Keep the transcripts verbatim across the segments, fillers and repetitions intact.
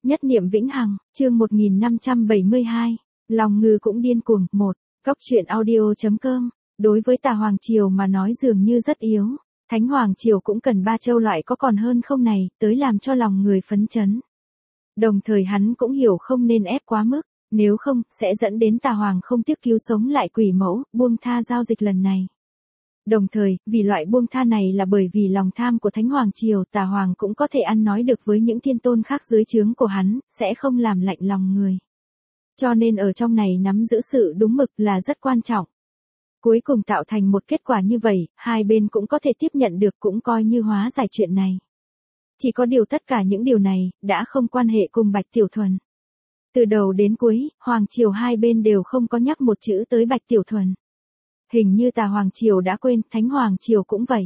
Nhất niệm vĩnh hằng, chương một nghìn năm trăm bảy mươi hai. Lòng ngư cũng điên cuồng. Một. Cốc truyện audio.com. Đối với Tà Hoàng Triều mà nói dường như rất yếu. Thánh Hoàng Triều cũng cần ba châu loại có còn hơn không này, tới làm cho lòng người phấn chấn. Đồng thời hắn cũng hiểu không nên ép quá mức, nếu không, sẽ dẫn đến Tà Hoàng không tiếc cứu sống lại quỷ mẫu, buông tha giao dịch lần này. Đồng thời, vì loại buông tha này là bởi vì lòng tham của Thánh Hoàng Triều, Tà Hoàng cũng có thể ăn nói được với những thiên tôn khác dưới trướng của hắn, sẽ không làm lạnh lòng người. Cho nên ở trong này nắm giữ sự đúng mực là rất quan trọng. Cuối cùng tạo thành một kết quả như vậy, hai bên cũng có thể tiếp nhận được, cũng coi như hóa giải chuyện này. Chỉ có điều tất cả những điều này, đã không quan hệ cùng Bạch Tiểu Thuần. Từ đầu đến cuối, Hoàng Triều hai bên đều không có nhắc một chữ tới Bạch Tiểu Thuần. Hình như Tà Hoàng Triều đã quên, Thánh Hoàng Triều cũng vậy.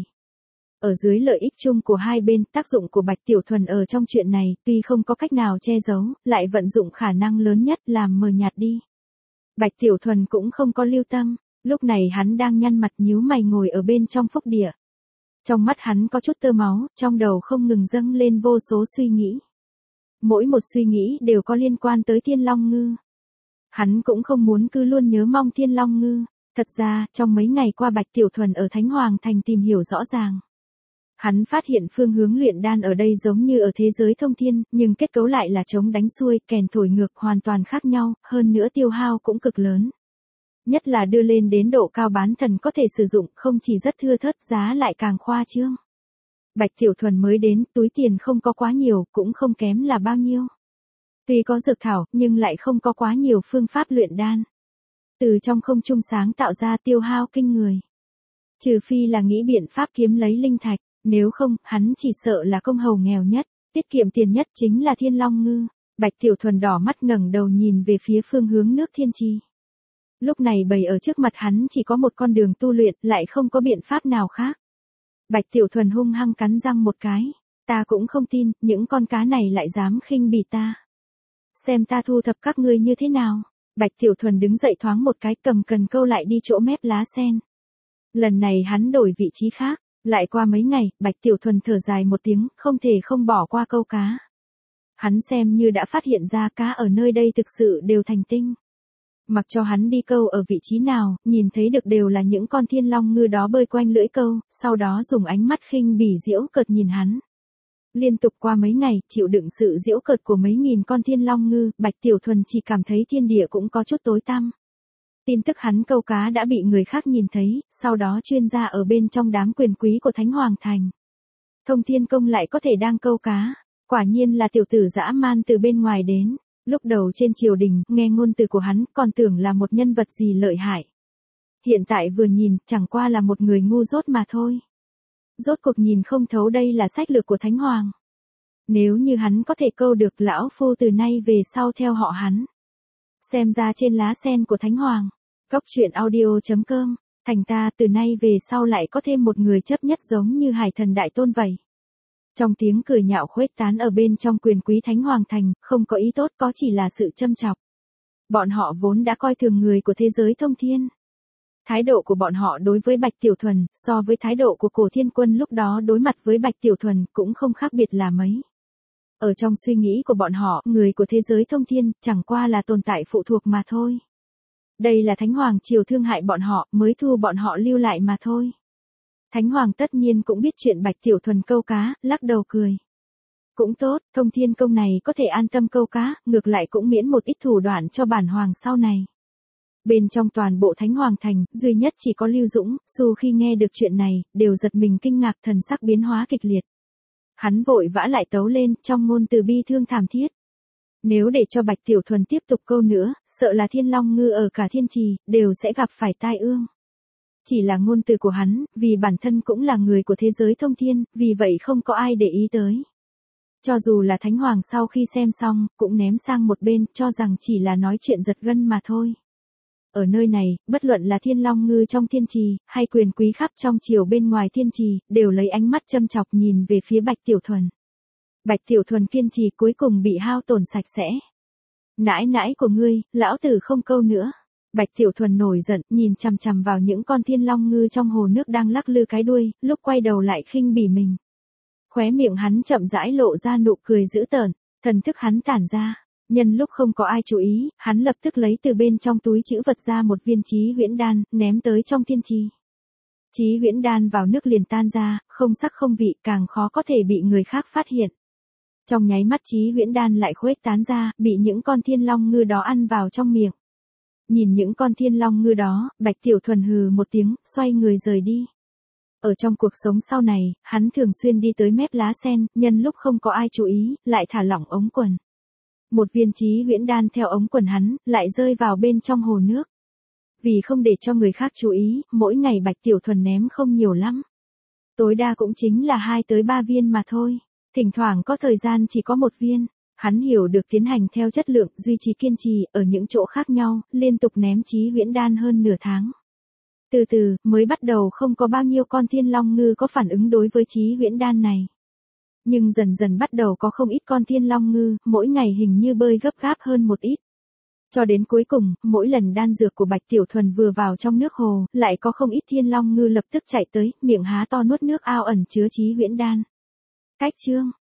Ở dưới lợi ích chung của hai bên, tác dụng của Bạch Tiểu Thuần ở trong chuyện này, tuy không có cách nào che giấu, lại vận dụng khả năng lớn nhất làm mờ nhạt đi. Bạch Tiểu Thuần cũng không có lưu tâm, lúc này hắn đang nhăn mặt nhíu mày ngồi ở bên trong phúc địa. Trong mắt hắn có chút tơ máu, trong đầu không ngừng dâng lên vô số suy nghĩ. Mỗi một suy nghĩ đều có liên quan tới Thiên Long Ngư. Hắn cũng không muốn cứ luôn nhớ mong Thiên Long Ngư. Thật ra, trong mấy ngày qua Bạch Tiểu Thuần ở Thánh Hoàng Thành tìm hiểu rõ ràng. Hắn phát hiện phương hướng luyện đan ở đây giống như ở thế giới thông thiên, nhưng kết cấu lại là chống đánh xuôi, kèn thổi ngược hoàn toàn khác nhau, hơn nữa tiêu hao cũng cực lớn. Nhất là đưa lên đến độ cao bán thần có thể sử dụng, không chỉ rất thưa thớt, giá lại càng khoa trương. Bạch Tiểu Thuần mới đến, túi tiền không có quá nhiều, cũng không kém là bao nhiêu. Tuy có dược thảo, nhưng lại không có quá nhiều phương pháp luyện đan. Từ trong không trung sáng tạo ra tiêu hao kinh người. Trừ phi là nghĩ biện pháp kiếm lấy linh thạch, nếu không, hắn chỉ sợ là công hầu nghèo nhất, tiết kiệm tiền nhất chính là Thiên Long Ngư. Bạch Tiểu Thuần đỏ mắt ngẩng đầu nhìn về phía phương hướng nước Thiên Trì. Lúc này bày ở trước mặt hắn chỉ có một con đường tu luyện, lại không có biện pháp nào khác. Bạch Tiểu Thuần hung hăng cắn răng một cái, ta cũng không tin, những con cá này lại dám khinh bỉ ta. Xem ta thu thập các ngươi như thế nào. Bạch Tiểu Thuần đứng dậy thoáng một cái, cầm cần câu lại đi chỗ mép lá sen. Lần này hắn đổi vị trí khác, lại qua mấy ngày, Bạch Tiểu Thuần thở dài một tiếng, không thể không bỏ qua câu cá. Hắn xem như đã phát hiện ra cá ở nơi đây thực sự đều thành tinh. Mặc cho hắn đi câu ở vị trí nào, nhìn thấy được đều là những con Thiên Long Ngư đó bơi quanh lưỡi câu, sau đó dùng ánh mắt khinh bỉ giễu cợt nhìn hắn. Liên tục qua mấy ngày, chịu đựng sự giễu cợt của mấy nghìn con Thiên Long Ngư, Bạch Tiểu Thuần chỉ cảm thấy thiên địa cũng có chút tối tăm. Tin tức hắn câu cá đã bị người khác nhìn thấy, sau đó chuyên gia ở bên trong đám quyền quý của Thánh Hoàng Thành. Thông Thiên Công lại có thể đang câu cá, quả nhiên là tiểu tử dã man từ bên ngoài đến. Lúc đầu trên triều đình, nghe ngôn từ của hắn, còn tưởng là một nhân vật gì lợi hại. Hiện tại vừa nhìn, chẳng qua là một người ngu dốt mà thôi. Rốt cuộc nhìn không thấu đây là sách lược của Thánh Hoàng. Nếu như hắn có thể câu được, lão phu từ nay về sau theo họ hắn. Xem ra trên lá sen của Thánh Hoàng. Cốc truyện audio.com. Thành ta từ nay về sau lại có thêm một người chấp nhất giống như Hải Thần Đại Tôn vậy. Trong tiếng cười nhạo khuếch tán ở bên trong quyền quý Thánh Hoàng Thành, không có ý tốt, có chỉ là sự châm chọc. Bọn họ vốn đã coi thường người của thế giới thông thiên. Thái độ của bọn họ đối với Bạch Tiểu Thuần, so với thái độ của Cổ Thiên Quân lúc đó đối mặt với Bạch Tiểu Thuần, cũng không khác biệt là mấy. Ở trong suy nghĩ của bọn họ, người của thế giới thông thiên, chẳng qua là tồn tại phụ thuộc mà thôi. Đây là Thánh Hoàng Triều thương hại bọn họ, mới thu bọn họ lưu lại mà thôi. Thánh Hoàng tất nhiên cũng biết chuyện Bạch Tiểu Thuần câu cá, lắc đầu cười. Cũng tốt, Thông Thiên Công này có thể an tâm câu cá, ngược lại cũng miễn một ít thủ đoạn cho bản hoàng sau này. Bên trong toàn bộ Thánh Hoàng Thành, duy nhất chỉ có Lưu Dũng, Su khi nghe được chuyện này, đều giật mình kinh ngạc, thần sắc biến hóa kịch liệt. Hắn vội vã lại tấu lên, trong ngôn từ bi thương thảm thiết. Nếu để cho Bạch Tiểu Thuần tiếp tục câu nữa, sợ là Thiên Long Ngư ở cả Thiên Trì, đều sẽ gặp phải tai ương. Chỉ là ngôn từ của hắn, vì bản thân cũng là người của thế giới thông thiên, vì vậy không có ai để ý tới. Cho dù là Thánh Hoàng sau khi xem xong, cũng ném sang một bên, cho rằng chỉ là nói chuyện giật gân mà thôi. Ở nơi này, bất luận là Thiên Long Ngư trong Thiên Trì, hay quyền quý khắp trong triều bên ngoài Thiên Trì, đều lấy ánh mắt châm chọc nhìn về phía Bạch Tiểu Thuần. Bạch Tiểu Thuần kiên trì cuối cùng bị hao tổn sạch sẽ. Nãi nãi của ngươi, lão tử không câu nữa. Bạch Tiểu Thuần nổi giận, nhìn chằm chằm vào những con Thiên Long Ngư trong hồ nước đang lắc lư cái đuôi, lúc quay đầu lại khinh bỉ mình. Khóe miệng hắn chậm rãi lộ ra nụ cười dữ tợn. Thần thức hắn tản ra, nhân lúc không có ai chú ý, hắn lập tức lấy từ bên trong túi trữ vật ra một viên chí huyễn đan, ném tới trong thiên trì. Chí huyễn đan vào nước liền tan ra, không sắc không vị, càng khó có thể bị người khác phát hiện. Trong nháy mắt chí huyễn đan lại khuếch tán ra, bị những con thiên long ngư đó ăn vào trong miệng. Nhìn những con thiên long ngư đó, Bạch Tiểu Thuần hừ một tiếng, xoay người rời đi. Ở trong cuộc sống sau này, hắn thường xuyên đi tới mép lá sen, nhân lúc không có ai chú ý, lại thả lỏng ống quần. Một viên chí huyễn đan theo ống quần hắn, lại rơi vào bên trong hồ nước. Vì không để cho người khác chú ý, mỗi ngày Bạch Tiểu Thuần ném không nhiều lắm. Tối đa cũng chính là hai tới ba viên mà thôi. Thỉnh thoảng có thời gian chỉ có một viên. Hắn hiểu được tiến hành theo chất lượng, duy trì kiên trì, ở những chỗ khác nhau, liên tục ném chí huyễn đan hơn nửa tháng. Từ từ, mới bắt đầu không có bao nhiêu con thiên long ngư có phản ứng đối với chí huyễn đan này. Nhưng dần dần bắt đầu có không ít con thiên long ngư, mỗi ngày hình như bơi gấp gáp hơn một ít. Cho đến cuối cùng, mỗi lần đan dược của Bạch Tiểu Thuần vừa vào trong nước hồ, lại có không ít thiên long ngư lập tức chạy tới, miệng há to nuốt nước ao ẩn chứa chí huyễn đan. Cách chương